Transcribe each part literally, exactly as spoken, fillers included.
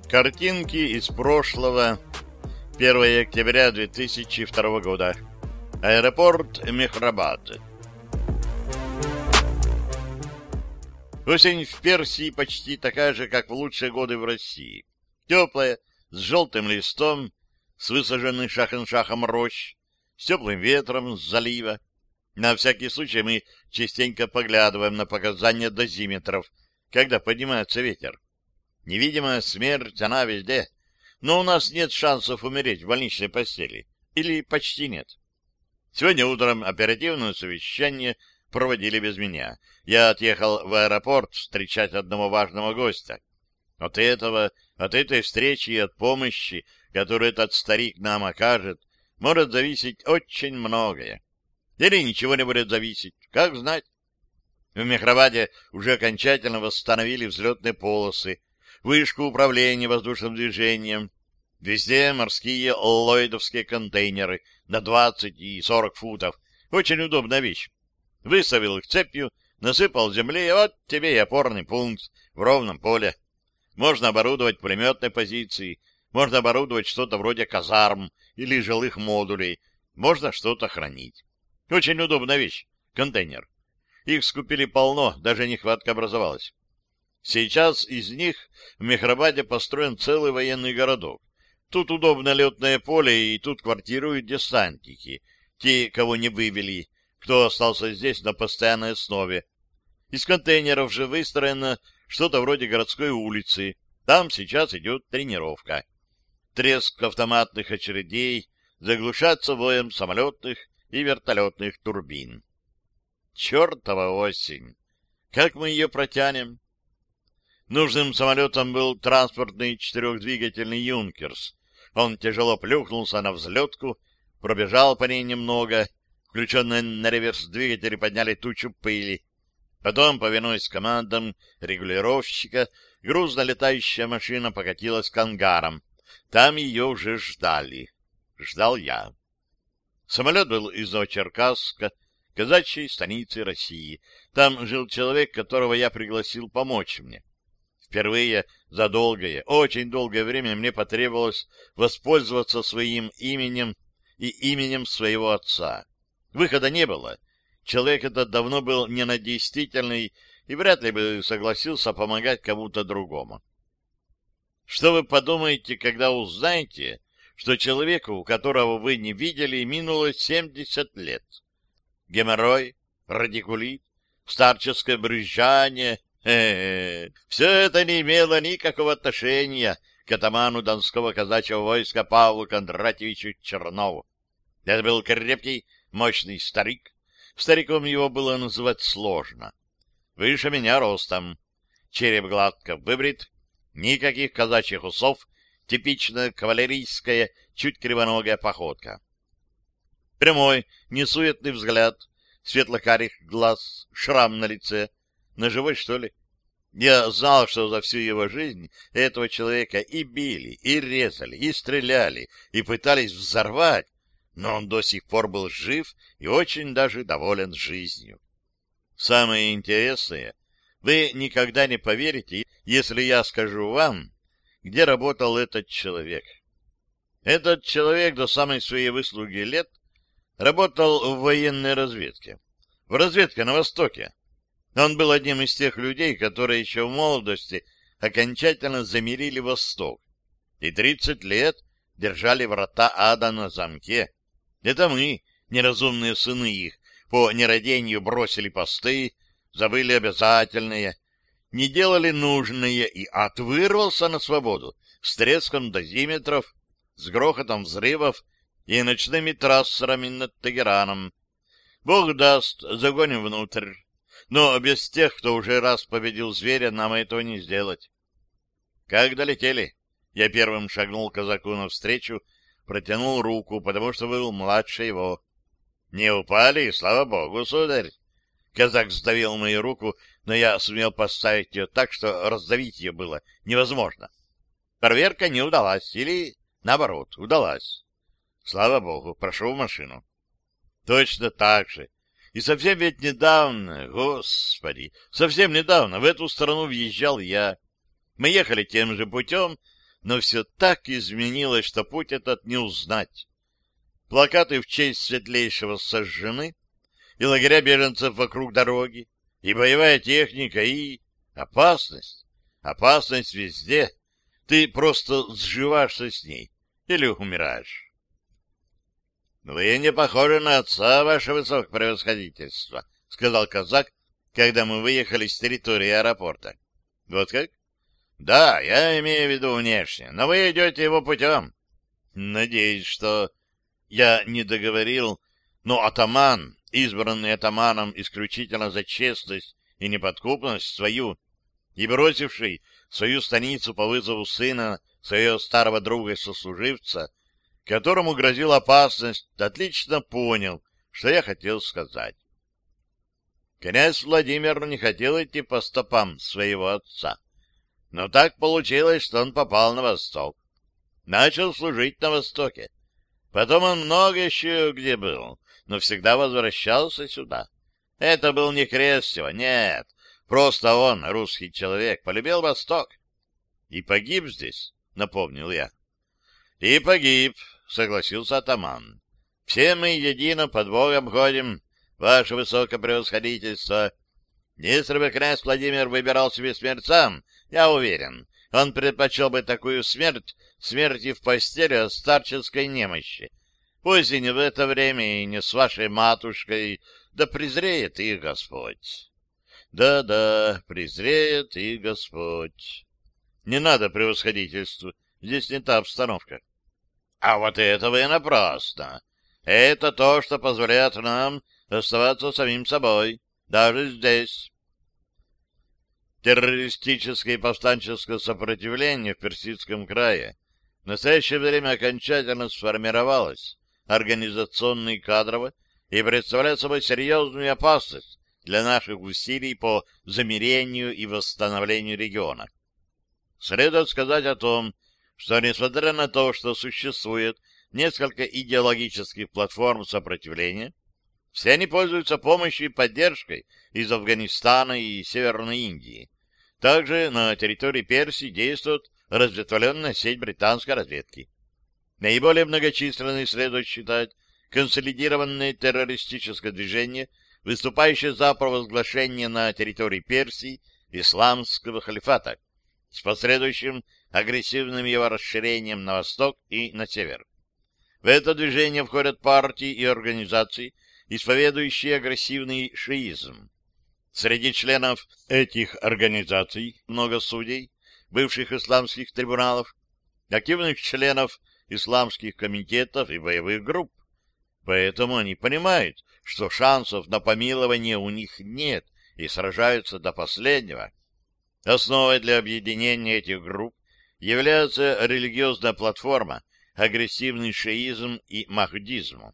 Картинки из прошлого. первое октября две тысячи второго года. Аэропорт Мехрабад. Осень в Персии почти такая же, как в лучшие годы в России. Теплая, с желтым листом, с высаженных шах-ин-шахом рощ, с теплым ветром с залива. На всякий случай мы частенько поглядываем на показания дозиметров, когда поднимается ветер. Невидимая смерть, она везде. Но у нас нет шансов умереть в больничной постели. Или почти нет. Сегодня утром оперативное совещание проводили без меня. Я отъехал в аэропорт встречать одного важного гостя. От этого, от этой встречи и от помощи, которую этот старик нам окажет, может зависеть очень многое. Или ничего не будет зависеть, как знать. В Мехрабаде уже окончательно восстановили взлетные полосы, вышку управления воздушным движением. Везде морские ллойдовские контейнеры на двадцать и сорок футов. Очень удобная вещь. Выставил их цепью, насыпал земли, и вот тебе и опорный пункт в ровном поле. Можно оборудовать пулеметные позиции, можно оборудовать что-то вроде казарм или жилых модулей, можно что-то хранить. Очень удобная вещь — контейнер. Их скупили полно, даже нехватка образовалась. Сейчас из них в Мехрабаде построен целый военный городок. Тут удобное летное поле, и тут квартируют десантники, те, кого не вывели, кто остался здесь на постоянной основе. Из контейнеров же выстроено что-то вроде городской улицы. Там сейчас идет тренировка. Треск автоматных очередей заглушается воем самолетных и вертолетных турбин. Чертова осень! Как мы ее протянем? Нужным самолетом был транспортный четырехдвигательный «Юнкерс». Он тяжело плюхнулся на взлетку, пробежал по ней немного, включенные на реверс двигатели подняли тучу пыли. Потом, повинуясь командам регулировщика, грузно летающая машина покатилась к ангарам. Там ее уже ждали. Ждал я. Самолет был из Новочеркасска, казачьей станицы России. Там жил человек, которого я пригласил помочь мне. Впервые за долгое, очень долгое время мне потребовалось воспользоваться своим именем и именем своего отца. Выхода не было. Человек этот давно был ненадействительный и вряд ли бы согласился помогать кому-то другому. Что вы подумаете, когда узнаете, что человеку, которого вы не видели, минуло семьдесят лет? Геморрой, радикулит, старческое брюзжание — Э-э-э. Все это не имело никакого отношения к атаману Донского казачьего войска Павлу Кондратьевичу Чернову. Это был крепкий, мощный старик. Стариком его было называть сложно. Выше меня ростом. Череп гладко выбрит, никаких казачьих усов, типичная кавалерийская, чуть кривоногая походка. Прямой, несуетный взгляд, светло-карих глаз, шрам на лице. Ножевой, что ли? Я знал, что за всю его жизнь этого человека и били, и резали, и стреляли, и пытались взорвать, но он до сих пор был жив и очень даже доволен жизнью. Самое интересное, вы никогда не поверите, если я скажу вам, где работал этот человек. Этот человек до самой своей выслуги лет работал в военной разведке. В разведке на Востоке. Он был одним из тех людей, которые еще в молодости окончательно замирили Восток и тридцать лет держали врата ада на замке. Это мы, неразумные сыны их, по нерадению бросили посты, забыли обязательные, не делали нужное, и ад вырвался на свободу с треском дозиметров, с грохотом взрывов и ночными трассерами над Тегераном. Бог даст, загоним внутрь. Но без тех, кто уже раз победил зверя, нам этого не сделать. Как долетели? Я первым шагнул казаку навстречу, протянул руку, потому что был младше его. Не упали, слава богу, сударь. Казак сдавил мою руку, но я сумел поставить ее так, что раздавить ее было невозможно. Проверка не удалась, или, наоборот, удалась. Слава богу, прошу в машину. Точно так же. И совсем ведь недавно, господи, совсем недавно в эту страну въезжал я. Мы ехали тем же путем, но все так изменилось, что путь этот не узнать. Плакаты в честь Светлейшего сожжены, и лагеря беженцев вокруг дороги, и боевая техника, и опасность. Опасность везде. Ты просто сживаешься с ней или умираешь. — Вы не похожи на отца, ваше высокопревосходительство, — сказал казак, когда мы выехали с территории аэропорта. — Вот как? — Да, я имею в виду внешне, но вы идете его путем. — Надеюсь, что... Я не договорил, но атаман, избранный атаманом исключительно за честность и неподкупность свою, и бросивший свою станицу по вызову сына своего старого друга и сослуживца, которому грозила опасность, отлично понял, что я хотел сказать. Князь Владимир не хотел идти по стопам своего отца, но так получилось, что он попал на восток. Начал служить на востоке. Потом он много еще где был, но всегда возвращался сюда. Это был не Крестьево, нет, просто он, русский человек, полюбил Восток. И погиб здесь, напомнил я. И погиб, согласился атаман. Все мы едино под Богом ходим, ваше высокопревосходительство. Если бы князь Владимир выбирал себе смерть сам, я уверен, он предпочел бы такую смерть смерти в постели от старческой немощи. Пусть и не в это время, и не с вашей матушкой, да презреет их Господь. Да-да, презреет их Господь. Не надо превосходительству, здесь не та обстановка. А вот этого и напрасно. Это то, что позволяет нам оставаться самим собой, даже здесь. Террористическое и повстанческое сопротивление в Персидском крае в настоящее время окончательно сформировалось организационно и кадрово и представляет собой серьезную опасность для наших усилий по замирению и восстановлению региона. Следует сказать о том, что, несмотря на то, что существует несколько идеологических платформ сопротивления, все они пользуются помощью и поддержкой из Афганистана и Северной Индии. Также на территории Персии действует разветвленная сеть британской разведки. Наиболее многочисленной следует считать консолидированное террористическое движение, выступающее за провозглашение на территории Персии исламского халифата, с последующим агрессивным его расширением на восток и на север. В это движение входят партии и организации, исповедующие агрессивный шиизм. Среди членов этих организаций много судей, бывших исламских трибуналов, активных членов исламских комитетов и боевых групп. Поэтому они понимают, что шансов на помилование у них нет, и сражаются до последнего. Основой для объединения этих групп является религиозная платформа, агрессивный шиизм и махдизм.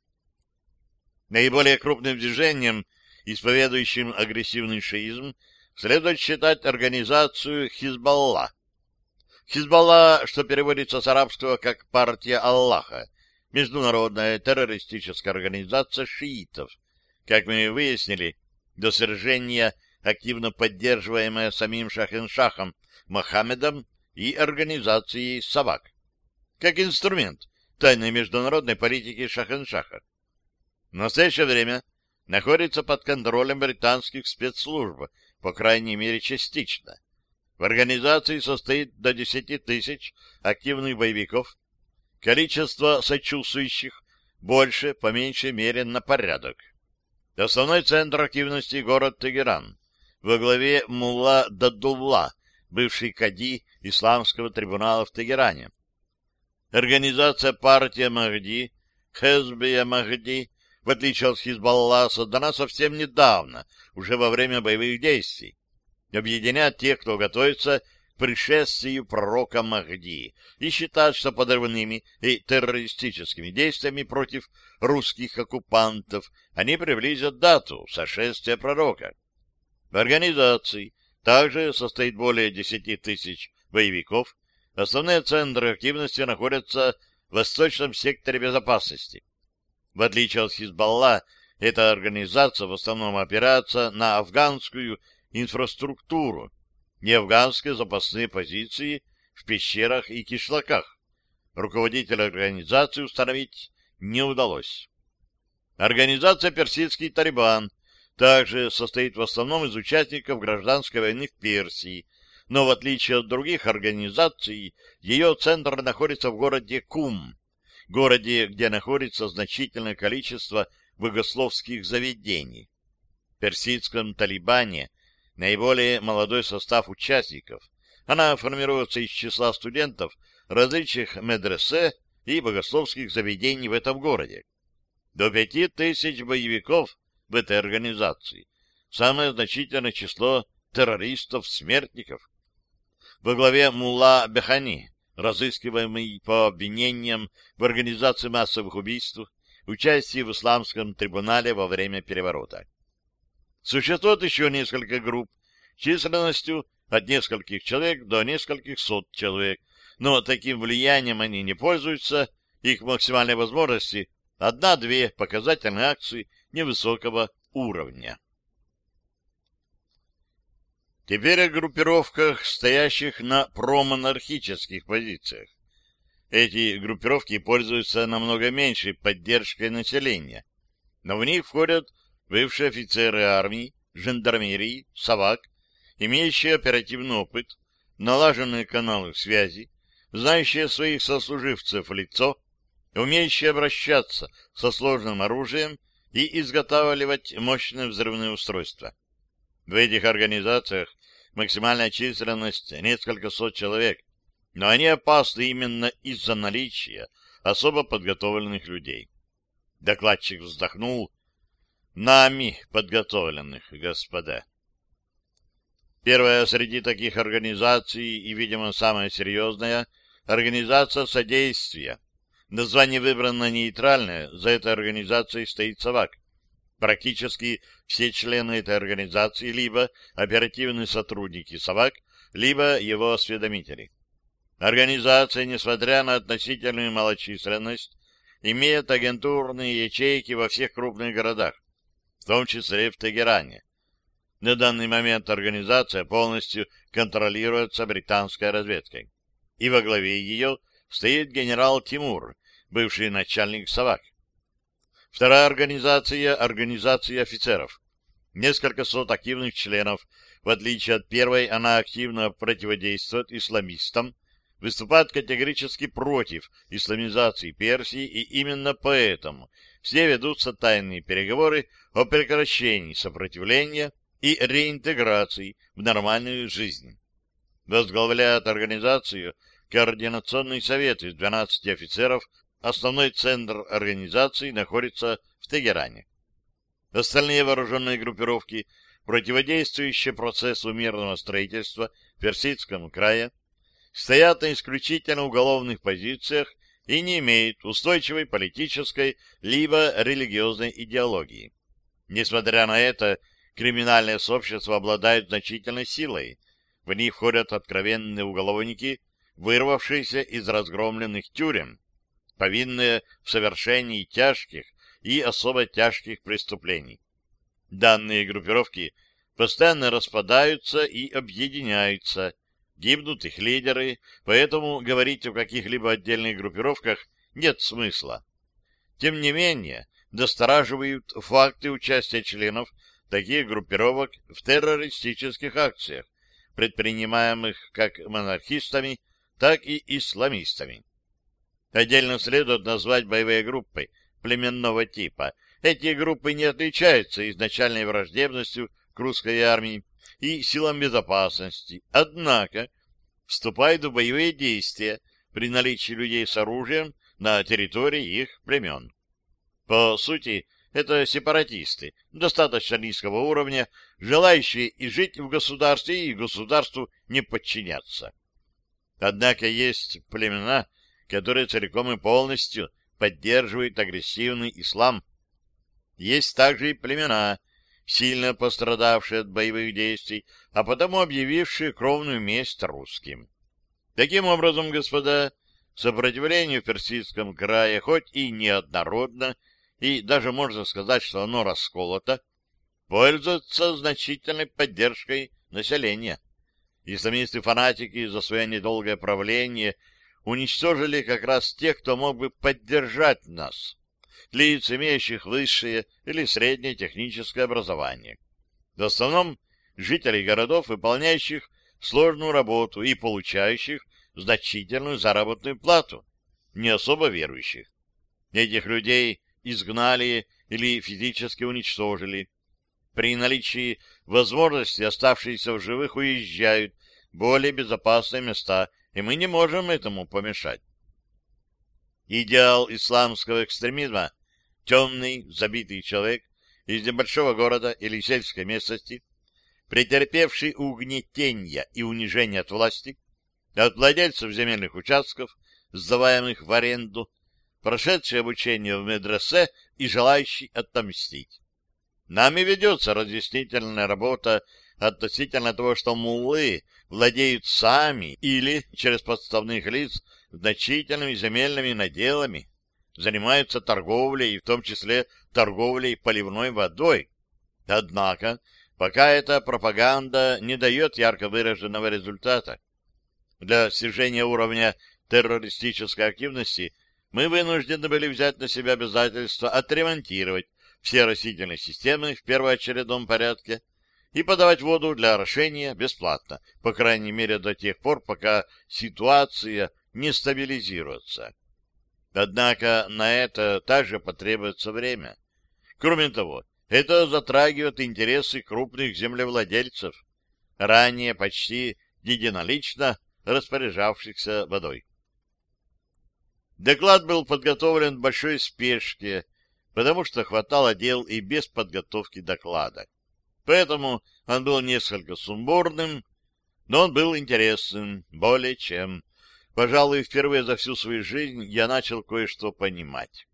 Наиболее крупным движением, исповедующим агрессивный шиизм, следует считать организацию Хизбалла. Хизбалла, что переводится с арабского как «партия Аллаха», международная террористическая организация шиитов, как мы выяснили, до свержения активно поддерживаемая самим Шахиншахом Мохаммедом и организацией «Савак», как инструмент тайной международной политики Шахиншаха. В настоящее время находится под контролем британских спецслужб, по крайней мере частично. В организации состоит до десяти тысяч активных боевиков. Количество сочувствующих больше, по меньшей мере, на порядок. Основной центр активности — город Тегеран. Во главе мулла Дадулла, бывший кади исламского трибунала в Тегеране. Организация партия Махди, Хезбия Махди, в отличие от Хизбалла, создана совсем недавно, уже во время боевых действий. Объединять тех, кто готовится к пришествию пророка Махди, и считать, что подрывными и террористическими действиями против русских оккупантов они приблизят дату сошествия пророка. В организации также состоит более десяти тысяч боевиков. Основные центры активности находятся в восточном секторе безопасности. В отличие от Хизбалла, эта организация в основном опирается на афганскую инфраструктуру, не афганские запасные позиции в пещерах и кишлаках. Руководителя организации установить не удалось. Организация «Персидский Талибан» также состоит в основном из участников гражданской войны в Персии, но в отличие от других организаций, ее центр находится в городе Кум, городе, где находится значительное количество богословских заведений. В персидском Талибане наиболее молодой состав участников. Она формируется из числа студентов различных медресе и богословских заведений в этом городе. До пяти тысяч боевиков в этой организации. Самое значительное число террористов-смертников. Во главе мулла Бехани, разыскиваемый по обвинениям в организации массовых убийств, участии в исламском трибунале во время переворота. Существует еще несколько групп, численностью от нескольких человек до нескольких сот человек, но таким влиянием они не пользуются, их максимальной возможности одна-две показательные акции невысокого уровня. Теперь о группировках, стоящих на промонархических позициях. Эти группировки пользуются намного меньшей поддержкой населения, но в них входят бывшие офицеры армии, жандармерии, САВАК, имеющие оперативный опыт, налаженные каналы связи, знающие своих сослуживцев в лицо, умеющие обращаться со сложным оружием и изготавливать мощные взрывные устройства. В этих организациях максимальная численность несколько сот человек, но они опасны именно из-за наличия особо подготовленных людей. Докладчик вздохнул. Нами подготовленных, господа. Первая среди таких организаций и, видимо, самая серьезная — организация содействия. Название выбрано нейтральное, за этой организацией стоит САВАК. Практически все члены этой организации либо оперативные сотрудники САВАК, либо его осведомители. Организация, несмотря на относительную малочисленность, имеет агентурные ячейки во всех крупных городах, в том числе в Тегеране. На данный момент организация полностью контролируется британской разведкой. И во главе ее стоит генерал Тимур, бывший начальник САВАК. Вторая организация — организация офицеров. Несколько сот активных членов. В отличие от первой, она активно противодействует исламистам, выступает категорически против исламизации Персии, и именно поэтому все ведутся тайные переговоры о прекращении сопротивления и реинтеграции в нормальную жизнь. Возглавляет организацию Координационный совет из двенадцати офицеров. Основной центр организации находится в Тегеране. Остальные вооруженные группировки, противодействующие процессу мирного строительства в Персидском крае, стоят на исключительно уголовных позициях и не имеют устойчивой политической либо религиозной идеологии. Несмотря на это, криминальные сообщества обладают значительной силой. В них входят откровенные уголовники, вырвавшиеся из разгромленных тюрем, повинные в совершении тяжких и особо тяжких преступлений. Данные группировки постоянно распадаются и объединяются, гибнут их лидеры, поэтому говорить о каких-либо отдельных группировках нет смысла. Тем не менее, настораживают факты участия членов таких группировок в террористических акциях, предпринимаемых как монархистами, так и исламистами. Отдельно следует назвать боевые группы племенного типа. Эти группы не отличаются изначальной враждебностью к русской армии и силам безопасности, однако вступают в боевые действия при наличии людей с оружием на территории их племен. По сути, это сепаратисты достаточно низкого уровня, желающие и жить в государстве, и государству не подчиняться. Однако есть племена, которые целиком и полностью поддерживают агрессивный ислам. Есть также и племена, сильно пострадавшие от боевых действий, а потому объявившие кровную месть русским. Таким образом, господа, сопротивление в Персидском крае хоть и неоднородно, и даже можно сказать, что оно расколото, пользуется значительной поддержкой населения. Исламисты-фанатики за свое недолгое правление уничтожили как раз тех, кто мог бы поддержать нас, лиц, имеющих высшее или среднее техническое образование. В основном жителей городов, выполняющих сложную работу и получающих значительную заработную плату, не особо верующих. Этих людей изгнали или физически уничтожили. При наличии возможности оставшиеся в живых уезжают в более безопасные места, и мы не можем этому помешать. Идеал исламского экстремизма — темный, забитый человек из небольшого города или сельской местности, претерпевший угнетение и унижение от власти, от владельцев земельных участков, сдаваемых в аренду, прошедший обучение в медресе и желающий отомстить. Нами ведется разъяснительная работа относительно того, что муллы владеют сами или через подставных лиц значительными земельными наделами, занимаются торговлей, и в том числе торговлей поливной водой. Однако, пока эта пропаганда не дает ярко выраженного результата. Для снижения уровня террористической активности мы вынуждены были взять на себя обязательство отремонтировать все растительные системы в первоочередном порядке и подавать воду для орошения бесплатно, по крайней мере до тех пор, пока ситуация не стабилизируется. Однако на это также потребуется время. Кроме того, это затрагивает интересы крупных землевладельцев, ранее почти единолично распоряжавшихся водой. Доклад был подготовлен в большой спешке, потому что хватало дел и без подготовки доклада. Поэтому он был несколько сумбурным, но он был интересным, более чем. Пожалуй, впервые за всю свою жизнь я начал кое-что понимать.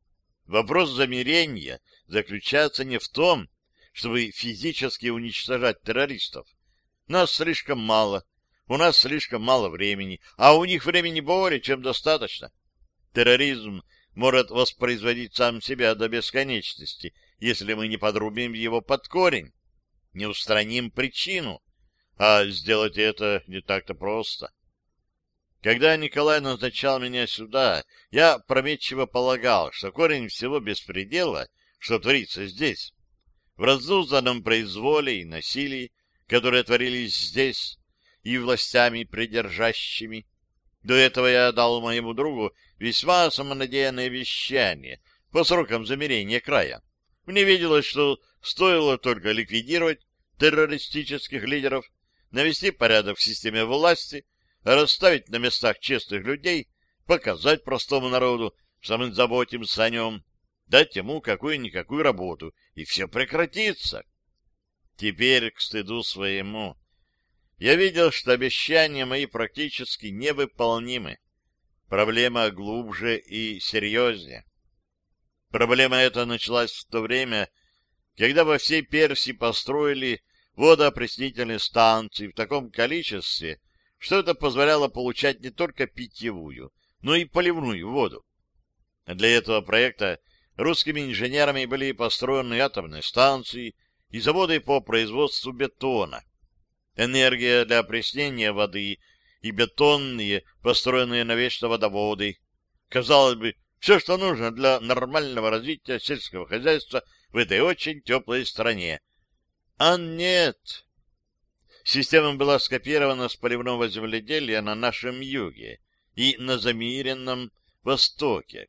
Вопрос замирения заключается не в том, чтобы физически уничтожать террористов. Нас слишком мало, у нас слишком мало времени, а у них времени более чем достаточно. Терроризм может воспроизводить сам себя до бесконечности, если мы не подрубим его под корень, не устраним причину, а сделать это не так-то просто. Когда Николай назначал меня сюда, я опрометчиво полагал, что корень всего беспредела, что творится здесь, в разнузданном произволе и насилии, которые творились здесь и властями придержащими. До этого я дал моему другу весьма самонадеянное вещание по срокам замирения края. Мне виделось, что стоило только ликвидировать террористических лидеров, навести порядок в системе власти, расставить на местах честных людей, показать простому народу, что мы заботимся о нем, дать ему какую-никакую работу, и все прекратится. Теперь, к стыду своему, я видел, что обещания мои практически невыполнимы. Проблема глубже и серьезнее. Проблема эта началась в то время, когда во всей Персии построили водоопреснительные станции в таком количестве, что это позволяло получать не только питьевую, но и поливную воду. Для этого проекта русскими инженерами были построены атомные станции и заводы по производству бетона. Энергия для опреснения воды и бетонные, построенные навечно водоводы. Казалось бы, все, что нужно для нормального развития сельского хозяйства в этой очень теплой стране. А нет. Система была скопирована с поливного земледелия на нашем юге и на замиренном востоке.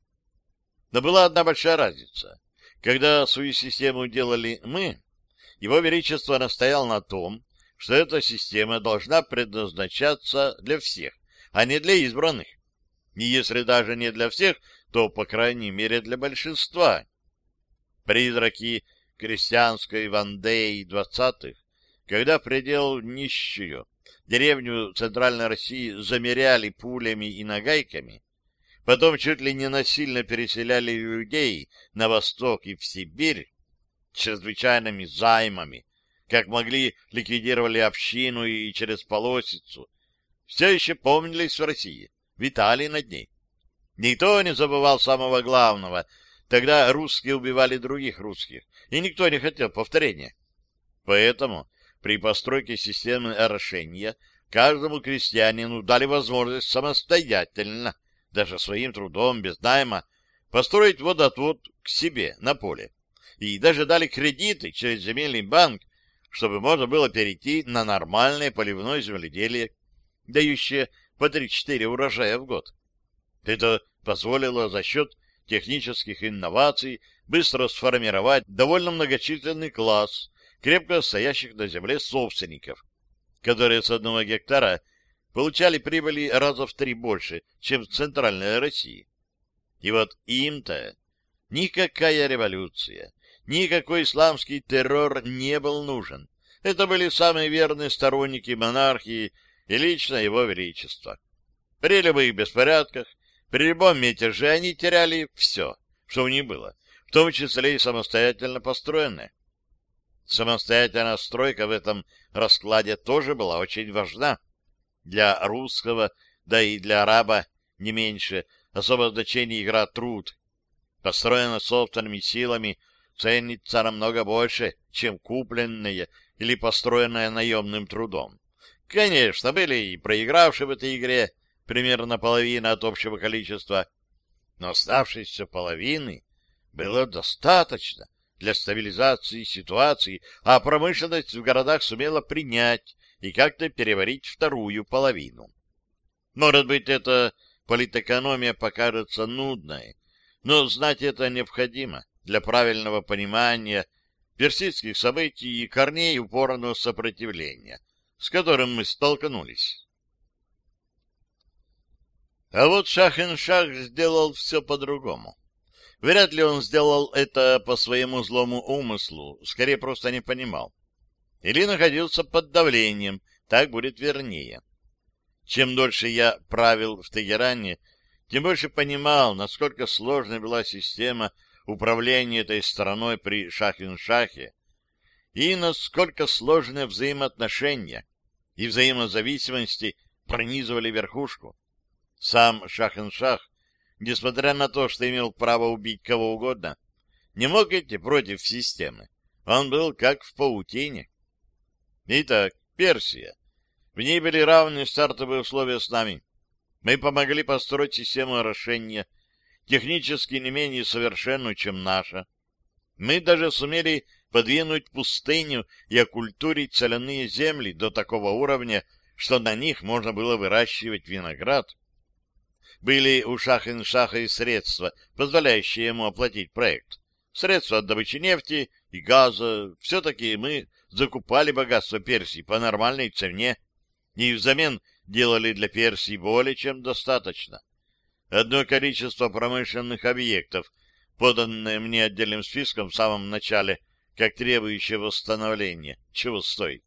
Но была одна большая разница. Когда свою систему делали мы, Его Величество настоял на том, что эта система должна предназначаться для всех, а не для избранных. И если даже не для всех, то, по крайней мере, для большинства. Призраки крестьянской Вандеи двадцатых, когда предел нищую деревню Центральной России замеряли пулями и нагайками, потом чуть ли не насильно переселяли людей на восток и в Сибирь чрезвычайными займами, как могли ликвидировали общину и через полосицу, все еще помнились в России, витали над ней. Никто не забывал самого главного. Тогда русские убивали других русских, и никто не хотел повторения. Поэтому при постройке системы орошения каждому крестьянину дали возможность самостоятельно, даже своим трудом, без найма, построить водоотвод к себе на поле. И даже дали кредиты через земельный банк, чтобы можно было перейти на нормальное поливное земледелие, дающее по три-четыре урожая в год. Это позволило за счет технических инноваций быстро сформировать довольно многочисленный класс крепко стоящих на земле собственников, которые с одного гектара получали прибыли раза в три больше, чем в Центральной России. И вот им-то никакая революция, никакой исламский террор не был нужен. Это были самые верные сторонники монархии и лично его величества. При любых беспорядках, при любом мятеже они теряли все, что у них было, в том числе и самостоятельно построенное. Самостоятельная стройка в этом раскладе тоже была очень важна. Для русского, да и для араба не меньше, особое значение играет труд. Построено собственными силами ценится намного больше, чем купленное или построенное наемным трудом. Конечно, были и проигравшие в этой игре, примерно половина от общего количества, но оставшейся половины было достаточно для стабилизации ситуации, а промышленность в городах сумела принять и как-то переварить вторую половину. Может быть, эта политэкономия покажется нудной, но знать это необходимо для правильного понимания персидских событий и корней упорного сопротивления, с которым мы столкнулись. А вот Шах-ин-Шах сделал все по-другому. Вряд ли он сделал это по своему злому умыслу, скорее просто не понимал. Или находился под давлением, так будет вернее. Чем дольше я правил в Тегеране, тем больше понимал, насколько сложной была система управления этой страной при Шах-ин-Шахе и насколько сложные взаимоотношения и взаимозависимости пронизывали верхушку. Сам Шах-ин-Шах, несмотря на то, что имел право убить кого угодно, не мог идти против системы. Он был как в паутине. Итак, Персия. В ней были равные стартовые условия с нами. Мы помогли построить систему орошения, технически не менее совершенную, чем наша. Мы даже сумели подвинуть пустыню и окультурить соляные земли до такого уровня, что на них можно было выращивать виноград. Были у Шах-ин-Шаха и средства, позволяющие ему оплатить проект. Средства от добычи нефти и газа. Все-таки мы закупали богатство Персии по нормальной цене и взамен делали для Персии более чем достаточно. Одно количество промышленных объектов, поданное мне отдельным списком в самом начале, как требующее восстановления, чего стоит.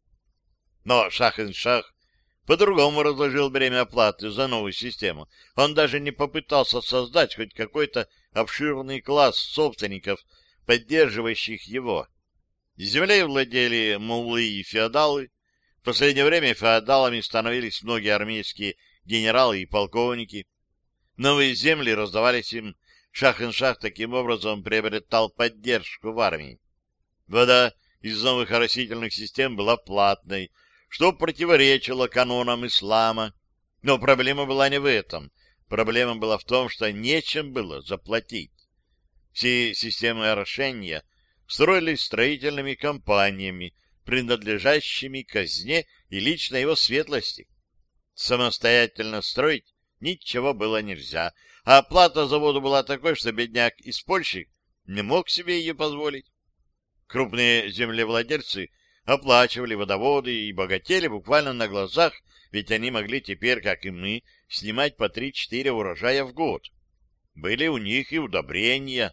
Но Шах-ин-Шах по-другому разложил бремя оплаты за новую систему. Он даже не попытался создать хоть какой-то обширный класс собственников, поддерживающих его. Землей владели муллы и феодалы. В последнее время феодалами становились многие армейские генералы и полковники. Новые земли раздавались им. Шах-ин-Шах таким образом приобретал поддержку в армии. Вода из новых оросительных систем была платной, что противоречило канонам ислама. Но проблема была не в этом. Проблема была в том, что нечем было заплатить. Все системы орошения строились строительными компаниями, принадлежащими казне и лично его светлости. Самостоятельно строить ничего было нельзя, а оплата заводу была такой, что бедняк-испольщик не мог себе ее позволить. Крупные землевладельцы оплачивали водоводы и богатели буквально на глазах, ведь они могли теперь, как и мы, снимать по три-четыре урожая в год. Были у них и удобрения.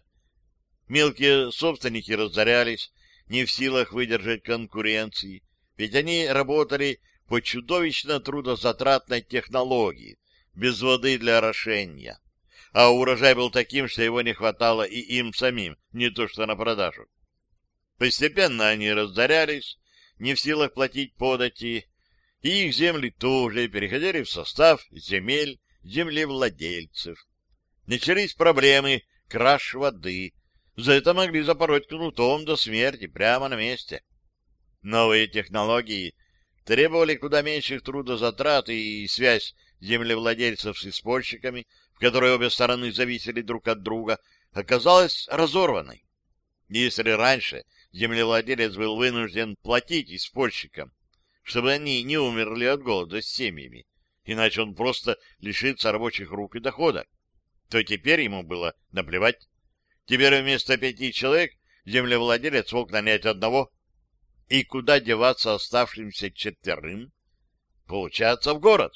Мелкие собственники разорялись, не в силах выдержать конкуренции, ведь они работали по чудовищно трудозатратной технологии, без воды для орошения. А урожай был таким, что его не хватало и им самим, не то что на продажу. Постепенно они разорялись, не в силах платить подати, и их земли тоже переходили в состав земель землевладельцев. Начались проблемы краж воды. За это могли запороть кнутом до смерти прямо на месте. Новые технологии требовали куда меньших трудозатрат, и связь землевладельцев с испольщиками, в которой обе стороны зависели друг от друга, оказалась разорванной. Если раньше землевладелец был вынужден платить испольщикам, чтобы они не умерли от голода с семьями, иначе он просто лишится рабочих рук и дохода, то теперь ему было наплевать. Теперь вместо пяти человек землевладелец мог нанять одного. И куда деваться оставшимся четверым? Получается, в город.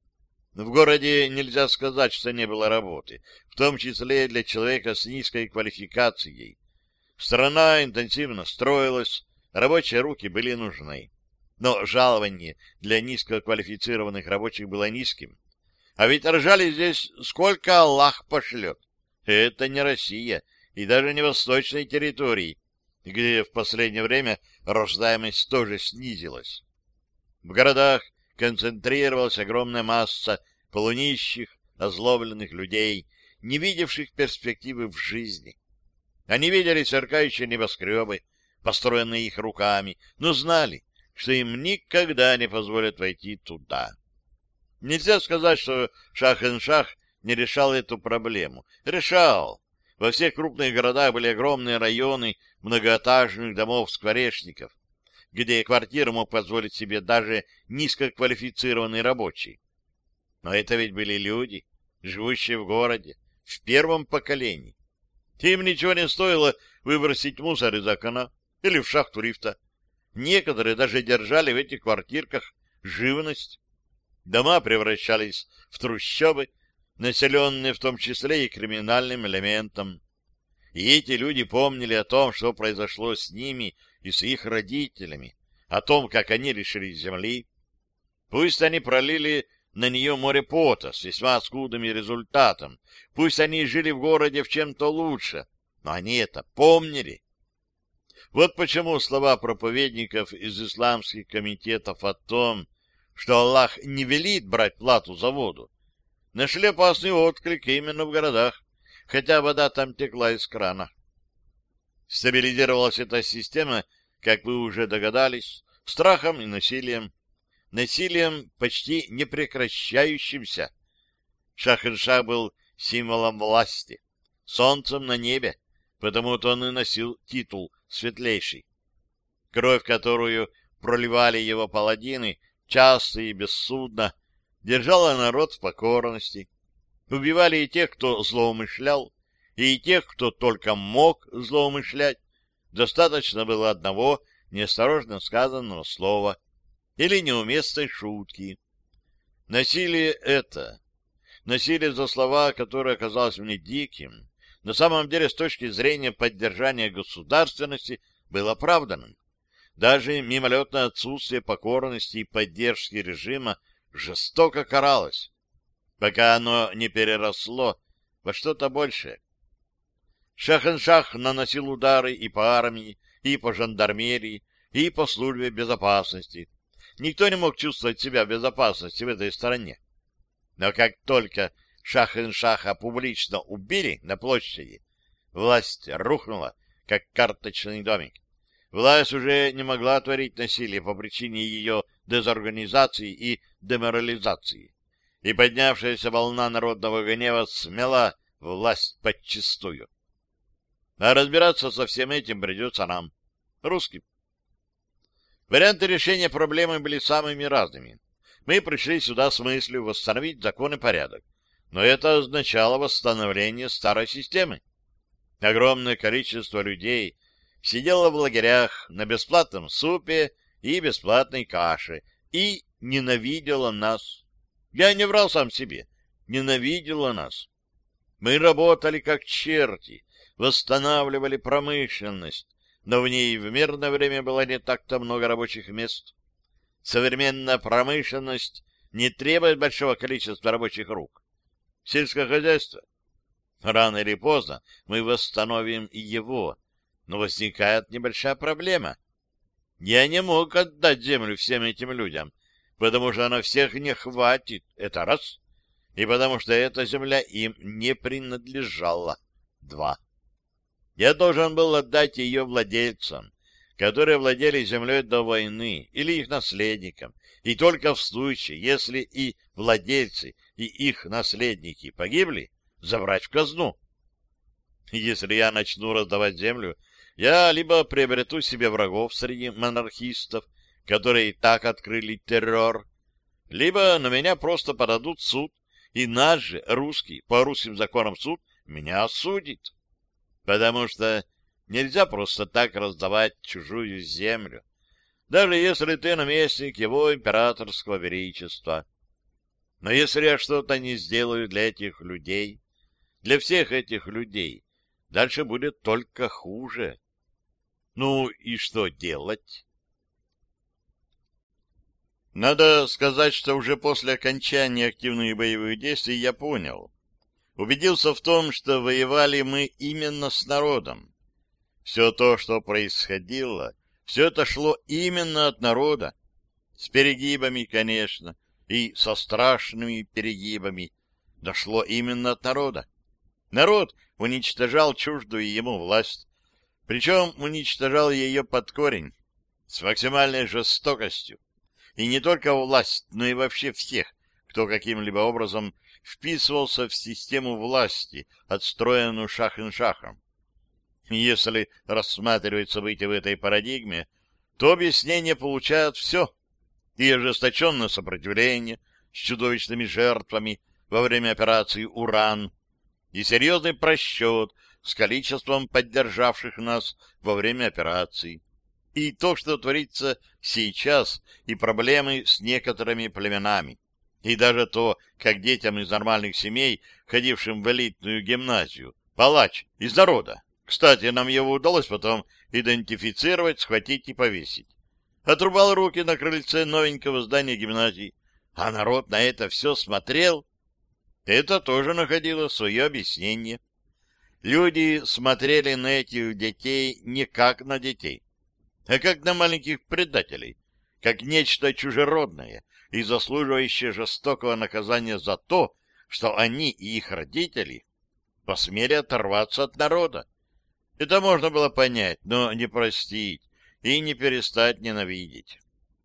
В городе нельзя сказать, что не было работы, в том числе и для человека с низкой квалификацией. Страна интенсивно строилась, рабочие руки были нужны. Но жалование для низкоквалифицированных рабочих было низким. А ведь рожали здесь сколько Аллах пошлет. Это не Россия и даже не восточные территории, где в последнее время рождаемость тоже снизилась. В городах концентрировалась огромная масса полунищих, озлобленных людей, не видевших перспективы в жизни. Они видели сверкающие небоскребы, построенные их руками, но знали, что им никогда не позволят войти туда. Нельзя сказать, что Шах-эн-Шах не решал эту проблему. Решал. Во всех крупных городах были огромные районы многоэтажных домов-скворечников, где квартиру мог позволить себе даже низкоквалифицированный рабочий. Но это ведь были люди, живущие в городе, в первом поколении. Им ничего не стоило выбросить мусор из окна или в шахту лифта. Некоторые даже держали в этих квартирках живность. Дома превращались в трущобы, населенные в том числе и криминальным элементом. И эти люди помнили о том, что произошло с ними и с их родителями, о том, как они лишились земли. Пусть они пролили на нее море пота с весьма скудным результатом, пусть они жили в городе в чем-то лучше, но они это помнили. Вот почему слова проповедников из исламских комитетов о том, что Аллах не велит брать плату за воду, нашли опасный отклик именно в городах, хотя вода там текла из крана. Стабилизировалась эта система, как вы уже догадались, страхом и насилием. Насилием почти непрекращающимся. Шах-эн-Шах был символом власти, солнцем на небе, потому-то он и носил титул «Светлейший». Кровь, которую проливали его паладины, часто и бессудно, держала народ в покорности. Убивали и тех, кто злоумышлял, и тех, кто только мог злоумышлять. Достаточно было одного неосторожно сказанного слова или неуместной шутки. Насилие это, насилие за слова, которое оказалось мне диким, на самом деле с точки зрения поддержания государственности было оправданным. Даже мимолетное отсутствие покорности и поддержки режима жестоко каралось, пока оно не переросло во что-то большее. Шах-эн-Шах наносил удары и по армии, и по жандармерии, и по службе безопасности. Никто не мог чувствовать себя в безопасности в этой стране. Но как только Шах-эн-Шаха публично убили на площади, власть рухнула, как карточный домик. Власть уже не могла творить насилие по причине ее дезорганизации и деморализации. И поднявшаяся волна народного гнева смела власть подчистую. А разбираться со всем этим придется нам, русским. Варианты решения проблемы были самыми разными. Мы пришли сюда с мыслью восстановить закон и порядок, но это означало восстановление старой системы. Огромное количество людей сидело в лагерях на бесплатном супе и бесплатной каше и ненавидело нас. Я не врал сам себе, ненавидело нас. Мы работали как черти, восстанавливали промышленность, но в ней в мирное время было не так-то много рабочих мест. Современная промышленность не требует большого количества рабочих рук. Сельское хозяйство. Рано или поздно мы восстановим и его, но возникает небольшая проблема. Я не мог отдать землю всем этим людям, потому что на всех не хватит, это раз, и потому что эта земля им не принадлежала, два. Я должен был отдать ее владельцам, которые владели землей до войны, или их наследникам, и только в случае, если и владельцы, и их наследники погибли, забрать в казну. Если я начну раздавать землю, я либо приобрету себе врагов среди монархистов, которые и так открыли террор, либо на меня просто подадут в суд, и наш же русский, по русским законам суд, меня осудит. Потому что нельзя просто так раздавать чужую землю, даже если ты наместник его императорского величества. Но если я что-то не сделаю для этих людей, для всех этих людей, дальше будет только хуже. Ну и что делать? Надо сказать, что уже после окончания активных боевых действий я понял, убедился в том, что воевали мы именно с народом. Все то, что происходило, все это шло именно от народа. С перегибами, конечно, и со страшными перегибами, дошло именно от народа. Народ уничтожал чуждую ему власть, причем уничтожал ее под корень, с максимальной жестокостью. И не только власть, но и вообще всех, кто каким-либо образом вписывался в систему власти, отстроенную Шах-ин-Шахом. Если рассматривать события в этой парадигме, то объяснение получает все. И ожесточенное сопротивление с чудовищными жертвами во время операции «Уран», и серьезный просчет с количеством поддержавших нас во время операции, и то, что творится сейчас, и проблемы с некоторыми племенами, и даже то, как детям из нормальных семей, ходившим в элитную гимназию, палач из народа. Кстати, нам его удалось потом идентифицировать, схватить и повесить. Отрубал руки на крыльце новенького здания гимназии, а народ на это все смотрел. Это тоже находило свое объяснение. Люди смотрели на этих детей не как на детей, а как на маленьких предателей, как нечто чужеродное и заслуживающее жестокого наказания за то, что они и их родители посмели оторваться от народа. Это можно было понять, но не простить и не перестать ненавидеть.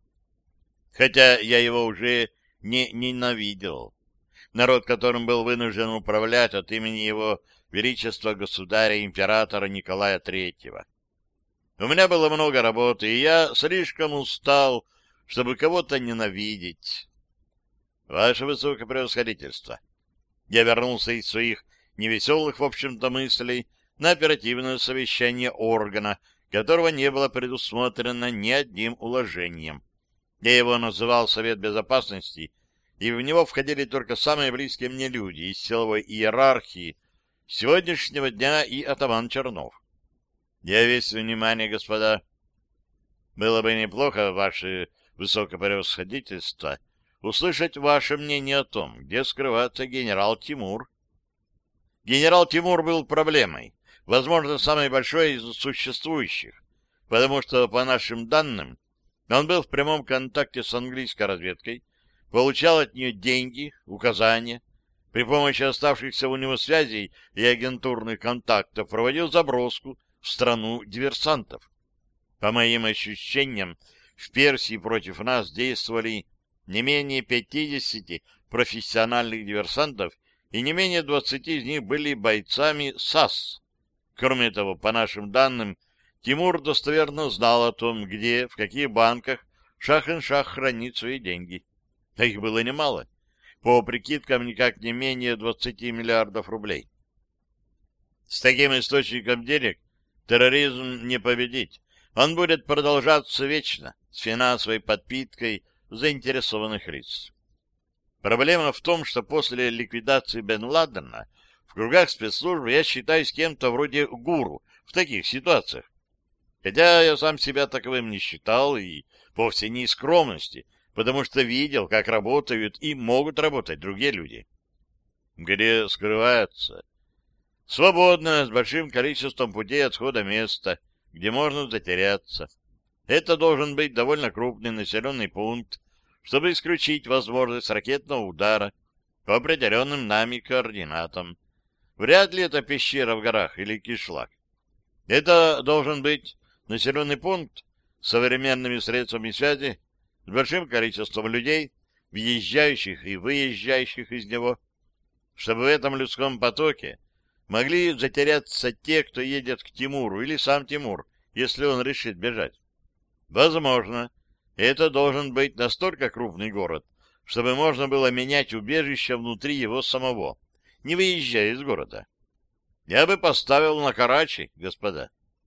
Хотя я его уже не ненавидел. Народ, которым был вынужден управлять от имени его величества государя-императора Николая Третьего. У меня было много работы, и я слишком устал, чтобы кого-то ненавидеть. Ваше Высокопревосходительство, я вернулся из своих невеселых, в общем-то, мыслей на оперативное совещание органа, которого не было предусмотрено ни одним уложением. Я его называл Совет Безопасности, и в него входили только самые близкие мне люди из силовой иерархии сегодняшнего дня и атаман Чернов. Я весь внимание, господа. Было бы неплохо, ваше Высокопревосходительство, услышать ваше мнение о том, где скрывается генерал Тимур. Генерал Тимур был проблемой, возможно, самой большой из существующих, потому что, по нашим данным, он был в прямом контакте с английской разведкой, получал от нее деньги, указания, при помощи оставшихся у него связей и агентурных контактов проводил заброску в страну диверсантов. По моим ощущениям, в Персии против нас действовали не менее пятидесяти профессиональных диверсантов, и не менее двадцати из них были бойцами САС. Кроме того, по нашим данным, Тимур достоверно знал о том, где, в каких банках Шах-ин-Шах хранит свои деньги. А их было немало. По прикидкам, никак не менее двадцати миллиардов рублей. С таким источником денег терроризм не победить. Он будет продолжаться вечно, с финансовой подпиткой заинтересованных лиц. Проблема в том, что после ликвидации Бен Ладена в кругах спецслужб я считаюсь кем-то вроде гуру в таких ситуациях. Хотя я сам себя таковым не считал и вовсе не из скромности, потому что видел, как работают и могут работать другие люди. Где скрываются? Свободно, с большим количеством путей отхода места, где можно затеряться. Это должен быть довольно крупный населенный пункт, чтобы исключить возможность ракетного удара по определенным нами координатам. Вряд ли это пещера в горах или кишлак. Это должен быть населенный пункт с современными средствами связи, с большим количеством людей, въезжающих и выезжающих из него, чтобы в этом людском потоке могли затеряться те, кто едет к Тимуру, или сам Тимур, если он решит бежать. Возможно, это должен быть настолько крупный город, чтобы можно было менять убежище внутри его самого, не выезжая из города. Я бы поставил на Карачи, господа.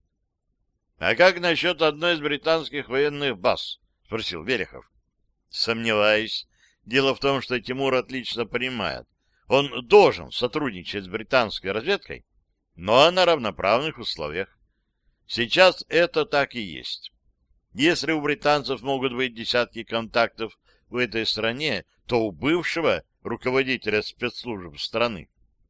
— А как насчет одной из британских военных баз? — спросил Верехов. — Сомневаюсь. Дело в том, что Тимур отлично понимает. Он должен сотрудничать с британской разведкой, но на равноправных условиях. Сейчас это так и есть. Если у британцев могут быть десятки контактов в этой стране, то у бывшего руководителя спецслужб страны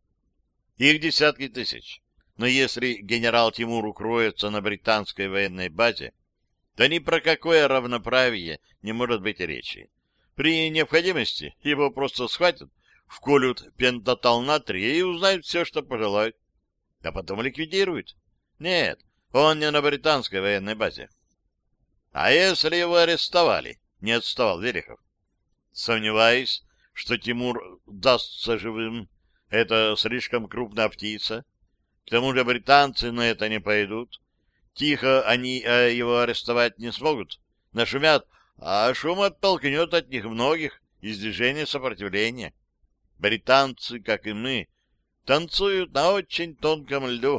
их десятки тысяч. Но если генерал Тимур укроется на британской военной базе, то ни про какое равноправие не может быть речи. При необходимости его просто схватят, вколют пентатал натрия и узнают все, что пожелают, а потом ликвидируют. Нет, он не на британской военной базе. — А если его арестовали? — не отставал Верехов. — Сомневаюсь, что Тимур дастся живым. Это слишком крупная птица. К тому же британцы на это не пойдут. Тихо они а его арестовать не смогут. Нашумят, а шум оттолкнет от них многих из движения сопротивления. Британцы, как и мы, танцуют на очень тонком льду.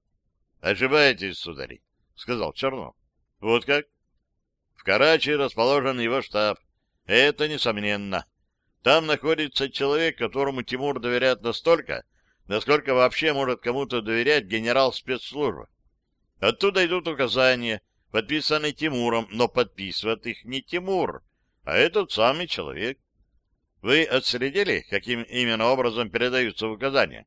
— Ошибаетесь, сударь, — сказал Чернов. — Вот как? В Карачи расположен его штаб. Это несомненно. Там находится человек, которому Тимур доверяет настолько, насколько вообще может кому-то доверять генерал спецслужбы. Оттуда идут указания, подписанные Тимуром, но подписывает их не Тимур, а этот самый человек. Вы отследили, каким именно образом передаются указания?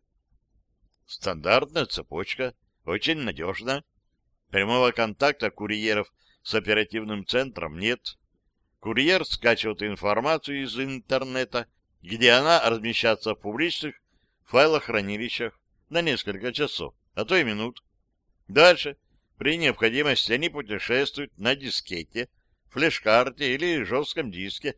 Стандартная цепочка, очень надежно. Прямого контакта курьеров с оперативным центром нет. Курьер скачивает информацию из интернета, где она размещается в публичных файлохранилищах на несколько часов, а то и минут. Дальше, при необходимости, они путешествуют на дискете, флеш-карте или жестком диске.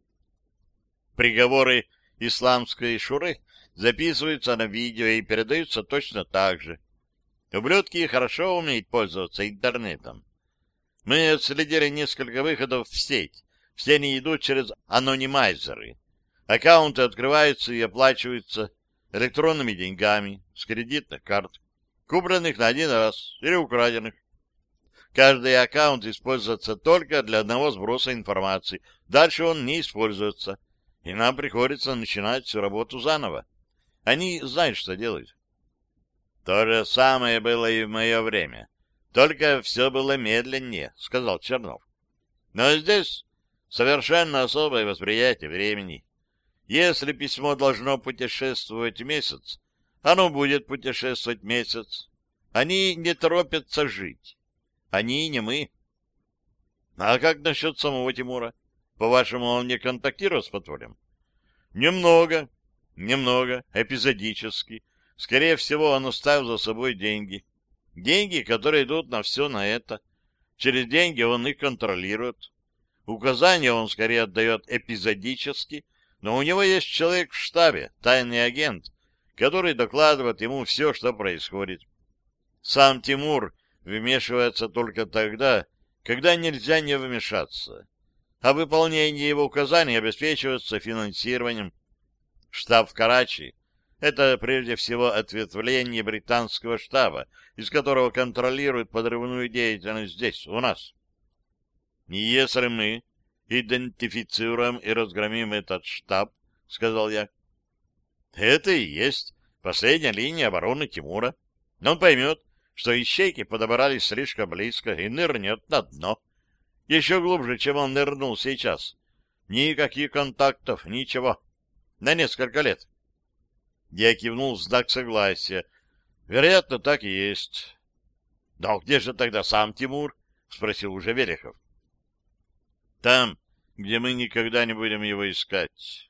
Приговоры исламской шуры записываются на видео и передаются точно так же. Ублюдки хорошо умеют пользоваться интернетом. Мы отследили несколько выходов в сеть. Все они идут через анонимайзеры. Аккаунты открываются и оплачиваются электронными деньгами с кредитных карт, купленных на один раз или украденных. Каждый аккаунт используется только для одного сброса информации. Дальше он не используется, и нам приходится начинать всю работу заново. Они знают, что делают. То же самое было и в мое время. Только все было медленнее, — сказал Чернов. Но здесь совершенно особое восприятие времени. Если письмо должно путешествовать месяц, оно будет путешествовать месяц. Они не торопятся жить. Они не мы. А как насчет самого Тимура? По-вашему, он не контактирует с подпольем? Немного, немного, эпизодически. Скорее всего, он оставил за собой деньги. Деньги, которые идут на все на это. Через деньги он их контролирует. Указания он скорее отдает эпизодически, но у него есть человек в штабе, тайный агент, который докладывает ему все, что происходит. Сам Тимур вмешивается только тогда, когда нельзя не вмешаться, а выполнение его указаний обеспечивается финансированием. Штаб в Карачи — это прежде всего ответвление британского штаба, из которого контролирует подрывную деятельность здесь, у нас. И если мы идентифицируем и разгромим этот штаб, — сказал я, — это и есть последняя линия обороны Тимура. Он поймет, что ищейки подобрались слишком близко и нырнет на дно. Еще глубже, чем он нырнул сейчас. Никаких контактов, ничего. На несколько лет. Я кивнул в знак согласия. Вероятно, так и есть. — Да где же тогда сам Тимур? — спросил уже Верехов. — Там, где мы никогда не будем его искать.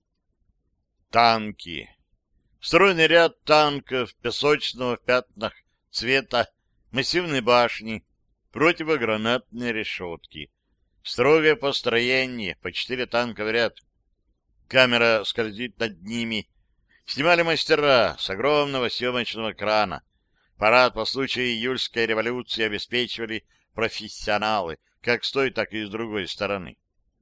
Танки. Стройный ряд танков, песочного в пятнах цвета, массивные башни, противогранатные решетки. Строгое построение, по четыре танка в ряд. Камера скользит над ними. Снимали мастера с огромного съемочного крана. Парад по случаю июльской революции обеспечивали профессионалы, как с той, так и с другой стороны.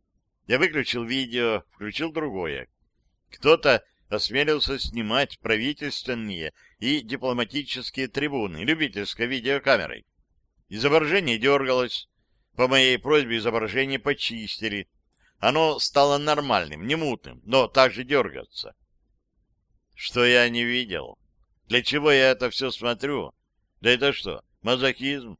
Я выключил видео, включил другое. Кто-то осмелился снимать правительственные и дипломатические трибуны любительской видеокамерой. Изображение дергалось. По моей просьбе изображение почистили. Оно стало нормальным, не мутным, но также дергаться. Что я не видел? Для чего я это все смотрю? Да это что, мазохизм?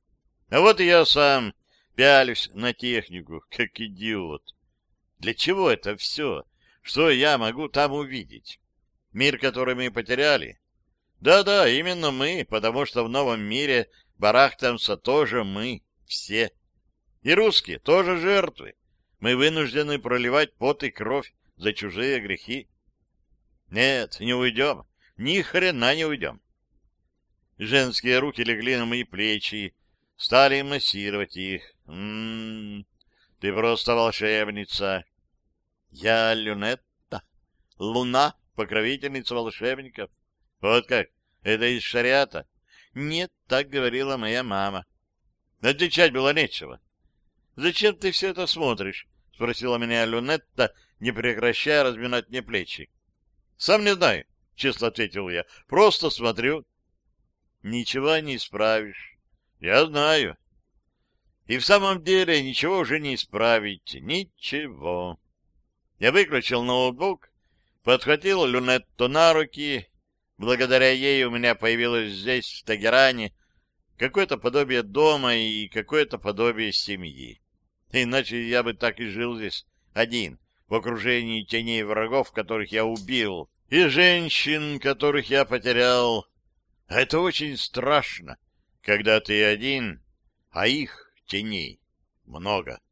А вот и я сам пялюсь на технику, как идиот. Для чего это все? Что я могу там увидеть? Мир, который мы потеряли? Да-да, именно мы, потому что в новом мире барахтаемся тоже мы, все. И русские тоже жертвы. Мы вынуждены проливать пот и кровь за чужие грехи. Нет, не уйдем. Ни хрена не уйдем. Женские руки легли на мои плечи, стали массировать их. М-м-м, ты просто волшебница. Я Люнетта, луна, покровительница волшебников. Вот как? Это из шариата? Нет, так говорила моя мама. Отвечать было нечего. Зачем ты все это смотришь? Спросила меня Люнетта, не прекращая разминать мне плечи. Сам не знаю, честно ответил я. Просто смотрю. Ничего не исправишь. Я знаю. И в самом деле ничего уже не исправить. Ничего. Я выключил ноутбук, подхватил Люнетту на руки. Благодаря ей у меня появилось здесь, в Тегеране, какое-то подобие дома и какое-то подобие семьи. Иначе я бы так и жил здесь, один, в окружении теней врагов, которых я убил, и женщин, которых я потерял. А это очень страшно, когда ты один, а их, теней, много.